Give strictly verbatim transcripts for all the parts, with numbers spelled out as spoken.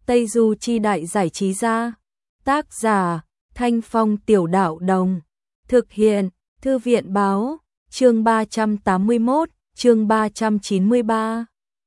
Tây Du Chi Đại Giải Trí Gia. Tác giả, Thanh Phong Tiểu Đạo Đồng. Thực hiện, Thư viện Báo. Chương ba trăm tám mươi mốt, chương ba trăm chín mươi ba.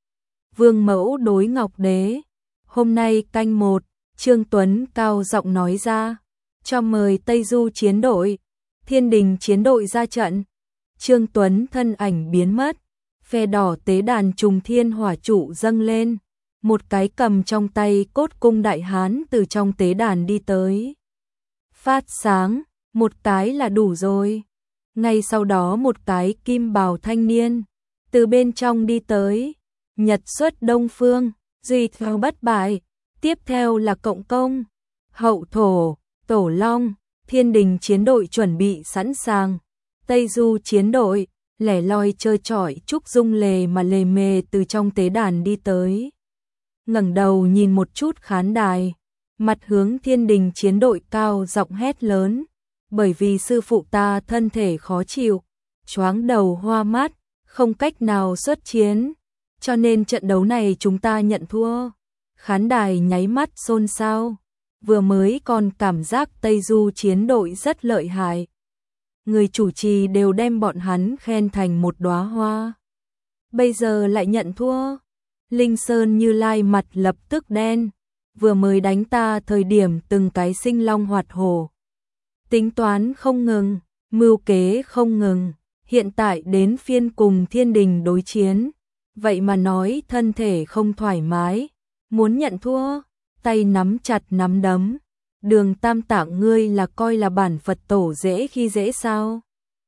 Vương mẫu đối Ngọc Đế. Hôm nay canh một, Trương Tuấn cao giọng nói ra, cho mời Tây Du chiến đội, Thiên Đình chiến đội ra trận. Trương Tuấn thân ảnh biến mất, phe đỏ tế đàn trùng thiên hỏa trụ dâng lên, một cái cầm trong tay cốt cung đại hán từ trong tế đàn đi tới. Phát sáng, một cái là đủ rồi. Ngay sau đó một cái kim bào thanh niên từ bên trong đi tới. Nhật xuất đông phương, duy theo bất bại. Tiếp theo là cộng công, hậu thổ, tổ long. Thiên Đình chiến đội chuẩn bị sẵn sàng. Tây Du chiến đội lẻ loi chơi chọi trúc dung lề mà lề mề từ trong tế đàn đi tới. Ngẩng đầu nhìn một chút khán đài, mặt hướng Thiên Đình chiến đội cao giọng hét lớn, bởi vì sư phụ ta thân thể khó chịu, choáng đầu hoa mắt, không cách nào xuất chiến, cho nên trận đấu này chúng ta nhận thua. Khán đài nháy mắt xôn xao, vừa mới còn cảm giác Tây Du chiến đội rất lợi hại. Người chủ trì đều đem bọn hắn khen thành một đóa hoa. Bây giờ lại nhận thua. Linh Sơn Như Lai mặt lập tức đen, vừa mới đánh ta thời điểm từng cái sinh long hoạt hổ. Tính toán không ngừng, mưu kế không ngừng, hiện tại đến phiên cùng Thiên Đình đối chiến, vậy mà nói thân thể không thoải mái, muốn nhận thua, tay nắm chặt nắm đấm. Đường Tam Tạng ngươi là coi là bản Phật tổ dễ khi dễ sao?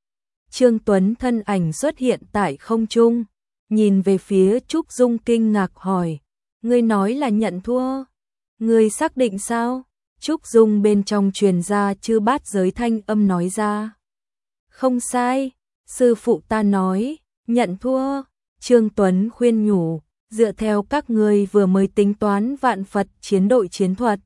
Trương Tuấn thân ảnh xuất hiện tại không trung, nhìn về phía Trúc Dung kinh ngạc hỏi, ngươi nói là nhận thua, ngươi xác định sao? Trúc Dung bên trong truyền ra chư bát giới thanh âm nói ra, không sai, sư phụ ta nói, nhận thua. Trương Tuấn khuyên nhủ, dựa theo các ngươi vừa mới tính toán vạn Phật chiến đội chiến thuật,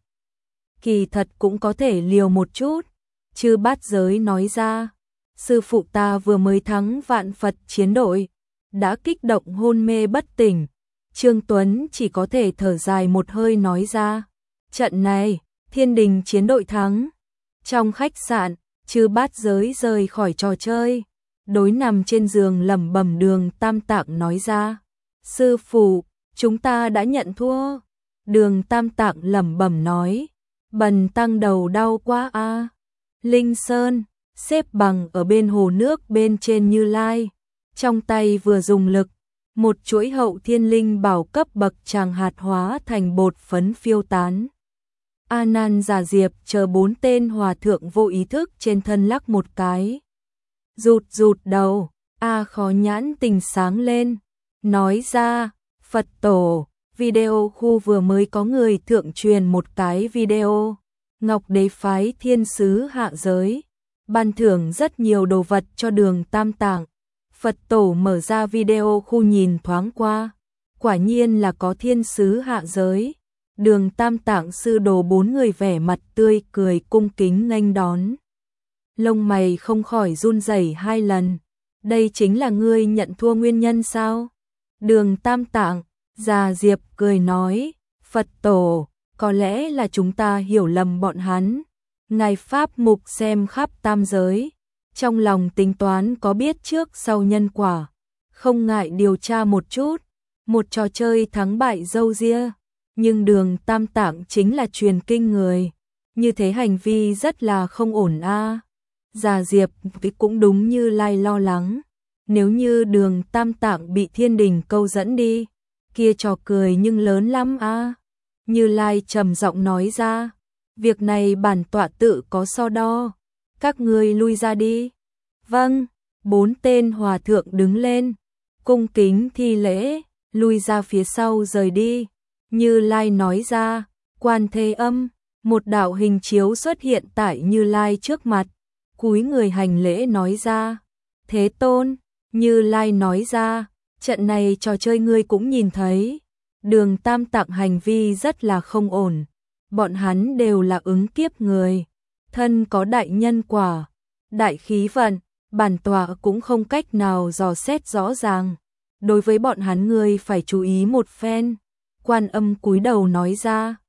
kỳ thật cũng có thể liều một chút. Chư bát giới nói ra, sư phụ ta vừa mới thắng vạn Phật chiến đội, đã kích động hôn mê bất tỉnh. Trương Tuấn chỉ có thể thở dài một hơi nói ra, trận này, Thiên Đình chiến đội thắng. Trong khách sạn, chư bát giới rời khỏi trò chơi, đối nằm trên giường lẩm bẩm Đường Tam Tạng nói ra, sư phụ, chúng ta đã nhận thua. Đường Tam Tạng lẩm bẩm nói, bần tăng đầu đau quá a. À. Linh Sơn xếp bằng ở bên hồ nước bên trên Như Lai, trong tay vừa dùng lực, một chuỗi hậu thiên linh bảo cấp bậc tràng hạt hóa thành bột phấn phiêu tán. A Nan Già Diệp chờ bốn tên hòa thượng vô ý thức trên thân lắc một cái, rụt rụt đầu. A Khó Nhãn tình sáng lên, nói ra, Phật tổ, video khu vừa mới có người thượng truyền một cái video, Ngọc Đế phái thiên sứ hạ giới, ban thưởng rất nhiều đồ vật cho Đường Tam Tạng. Phật tổ mở ra video khu nhìn thoáng qua, quả nhiên là có thiên sứ hạ giới. Đường Tam Tạng sư đồ bốn người vẻ mặt tươi cười cung kính nghênh đón. Lông mày không khỏi run rẩy hai lần, đây chính là ngươi nhận thua nguyên nhân sao? Đường Tam Tạng, Già Diệp cười nói, Phật tổ, có lẽ là chúng ta hiểu lầm bọn hắn. Ngài Pháp Mục xem khắp tam giới, trong lòng tính toán có biết trước sau nhân quả, không ngại điều tra một chút, một trò chơi thắng bại dâu ria. Nhưng Đường Tam Tạng chính là truyền kinh người, như thế hành vi rất là không ổn a. À. Già Diệp cũng đúng như Lai lo lắng, nếu như Đường Tam Tạng bị Thiên Đình câu dẫn đi, kia trò cười nhưng lớn lắm a. À. Như Lai trầm giọng nói ra, việc này bản tọa tự có so đo, các ngươi lui ra đi. Vâng, bốn tên hòa thượng đứng lên, cung kính thi lễ, lui ra phía sau rời đi. Như Lai nói ra, Quan Thế Âm, một đạo hình chiếu xuất hiện tại Như Lai trước mặt, cúi người hành lễ nói ra, Thế Tôn. Như Lai nói ra, trận này trò chơi ngươi cũng nhìn thấy, Đường Tam Tạng hành vi rất là không ổn, bọn hắn đều là ứng kiếp người, thân có đại nhân quả, đại khí vận, bản tọa cũng không cách nào dò xét rõ ràng, đối với bọn hắn ngươi phải chú ý một phen. Quan Âm cúi đầu nói ra,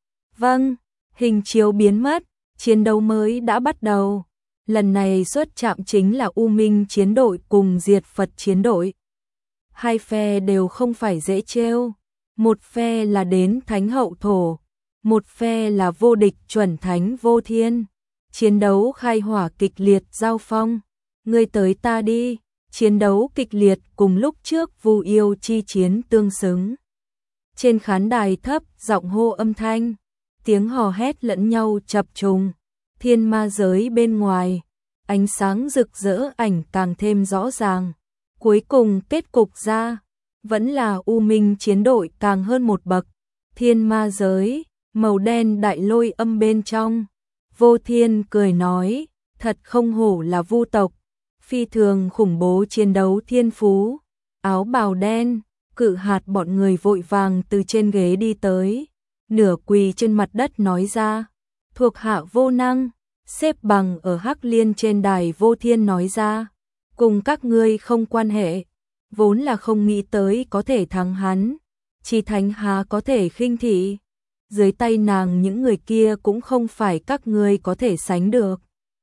Vâng, hình chiếu biến mất, chiến đấu mới đã bắt đầu. Lần này xuất trạm chính là U Minh chiến đội cùng Diệt Phật chiến đội. Hai phe đều không phải dễ trêu. Một phe là đến thánh hậu thổ, một phe là vô địch chuẩn thánh vô thiên. Chiến đấu khai hỏa kịch liệt giao phong. Ngươi tới ta đi, chiến đấu kịch liệt cùng lúc trước Vu Yêu chi chiến tương xứng. Trên khán đài thấp giọng hô âm thanh, tiếng hò hét lẫn nhau chập trùng. Thiên ma giới bên ngoài, ánh sáng rực rỡ ảnh càng thêm rõ ràng. Cuối cùng kết cục ra, vẫn là U Minh chiến đội càng hơn một bậc. Thiên ma giới, màu đen đại lôi âm bên trong. Vô Thiên cười nói, thật không hổ là Vu tộc, phi thường khủng bố chiến đấu thiên phú. Áo bào đen, cự hạt bọn người vội vàng từ trên ghế đi tới, nửa quỳ trên mặt đất nói ra, thuộc hạ vô năng. Xếp bằng ở Hắc Liên trên đài Vô Thiên nói ra, cùng các ngươi không quan hệ, vốn là không nghĩ tới có thể thắng hắn, chỉ thánh há có thể khinh thị, dưới tay nàng những người kia cũng không phải các ngươi có thể sánh được.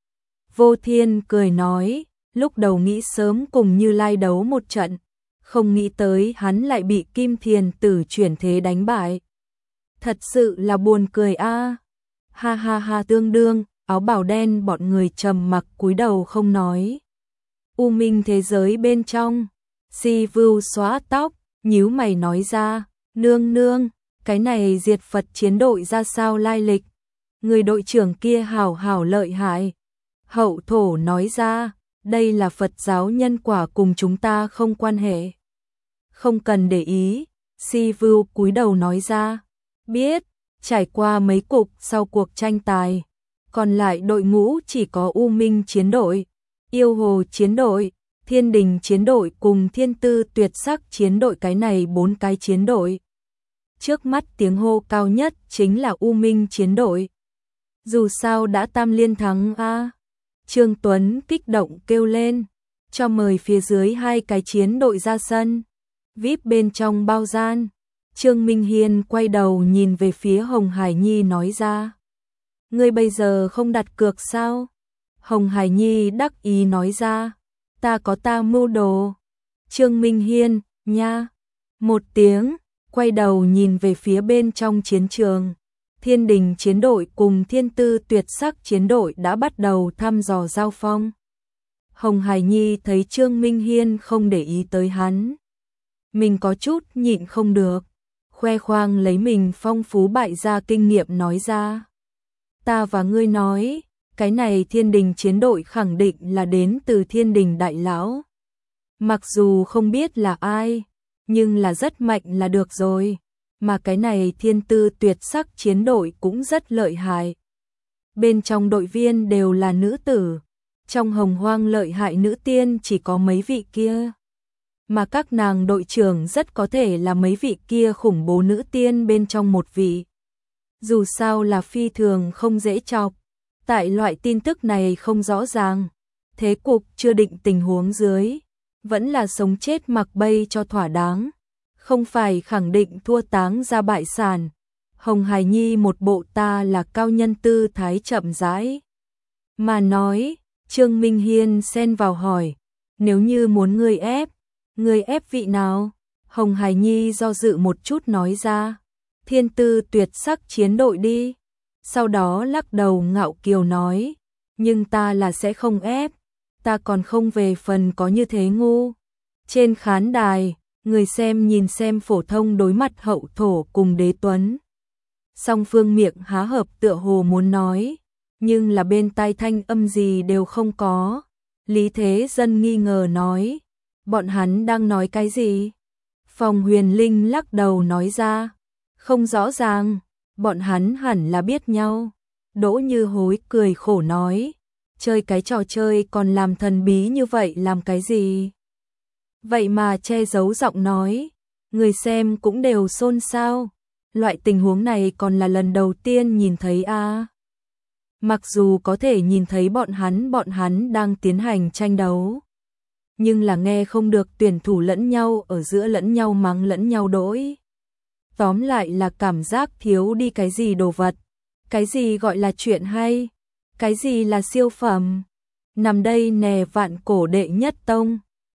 Vô Thiên cười nói, lúc đầu nghĩ sớm cùng Như Lai đấu một trận, không nghĩ tới hắn lại bị Kim Thiền Tử chuyển thế đánh bại. Thật sự là buồn cười a. À. Ha ha ha, tương đương. Áo bào đen bọn người trầm mặc cúi đầu không nói. U Minh thế giới bên trong, Si Vưu xóa tóc, nhíu mày nói ra, nương nương, cái này Diệt Phật chiến đội ra sao lai lịch? Người đội trưởng kia hảo hảo lợi hại. Hậu thổ nói ra, đây là Phật giáo nhân quả cùng chúng ta không quan hệ. Không cần để ý, Si Vưu cúi đầu nói ra, biết, trải qua mấy cục sau cuộc tranh tài. Còn lại đội ngũ chỉ có U Minh chiến đội, Yêu Hồ chiến đội, Thiên Đình chiến đội cùng Thiên Tư Tuyệt Sắc chiến đội, cái này bốn cái chiến đội. Trước mắt tiếng hô cao nhất chính là U Minh chiến đội. Dù sao đã tam liên thắng a. Trương Tuấn kích động kêu lên, cho mời phía dưới hai cái chiến đội ra sân. vê i pê bên trong bao gian, Trương Minh Hiên quay đầu nhìn về phía Hồng Hải Nhi nói ra. Ngươi bây giờ không đặt cược sao? Hồng Hải Nhi đắc ý nói ra, ta có ta mưu đồ. Trương Minh Hiên, nha, một tiếng, quay đầu nhìn về phía bên trong chiến trường. Thiên Đình chiến đội cùng Thiên Tư Tuyệt Sắc chiến đội đã bắt đầu thăm dò giao phong. Hồng Hải Nhi thấy Trương Minh Hiên không để ý tới hắn, mình có chút nhịn không được, khoe khoang lấy mình phong phú bại gia kinh nghiệm nói ra. Ta và ngươi nói, cái này Thiên Đình chiến đội khẳng định là đến từ Thiên Đình đại lão. Mặc dù không biết là ai, nhưng là rất mạnh là được rồi. Mà cái này Thiên Tư Tuyệt Sắc chiến đội cũng rất lợi hại. Bên trong đội viên đều là nữ tử, trong Hồng Hoang lợi hại nữ tiên chỉ có mấy vị kia. Mà các nàng đội trưởng rất có thể là mấy vị kia khủng bố nữ tiên bên trong một vị. Dù sao là phi thường không dễ chọc, tại loại tin tức này không rõ ràng, thế cục chưa định tình huống dưới, vẫn là sống chết mặc bay cho thỏa đáng, không phải khẳng định thua táng ra bại sản. Hồng Hải Nhi một bộ ta là cao nhân tư thái chậm rãi mà nói. Trương Minh Hiên xen vào hỏi, nếu như muốn ngươi ép, ngươi ép vị nào? Hồng Hải Nhi do dự một chút nói ra, Thiên Tư Tuyệt Sắc chiến đội đi. Sau đó lắc đầu ngạo kiều nói, nhưng ta là sẽ không ép, ta còn không về phần có như thế ngu. Trên khán đài, người xem nhìn xem phổ thông đối mặt Hậu Thổ cùng Đế Tuấn. Song phương miệng há hợp tựa hồ muốn nói, nhưng là bên tai thanh âm gì đều không có. Lý Thế Dân nghi ngờ nói, bọn hắn đang nói cái gì? Phòng Huyền Linh lắc đầu nói ra, không rõ ràng, bọn hắn hẳn là biết nhau. Đỗ Như Hối cười khổ nói, chơi cái trò chơi còn làm thần bí như vậy làm cái gì? Vậy mà che giấu giọng nói, người xem cũng đều xôn xao. Loại tình huống này còn là lần đầu tiên nhìn thấy a. À. Mặc dù có thể nhìn thấy bọn hắn bọn hắn đang tiến hành tranh đấu, nhưng là nghe không được tuyển thủ lẫn nhau ở giữa lẫn nhau mắng lẫn nhau đỗi. Tóm lại là cảm giác thiếu đi cái gì đồ vật, Cái gì gọi là chuyện hay? Cái gì là siêu phẩm? Nằm đây nè vạn cổ đệ nhất tông.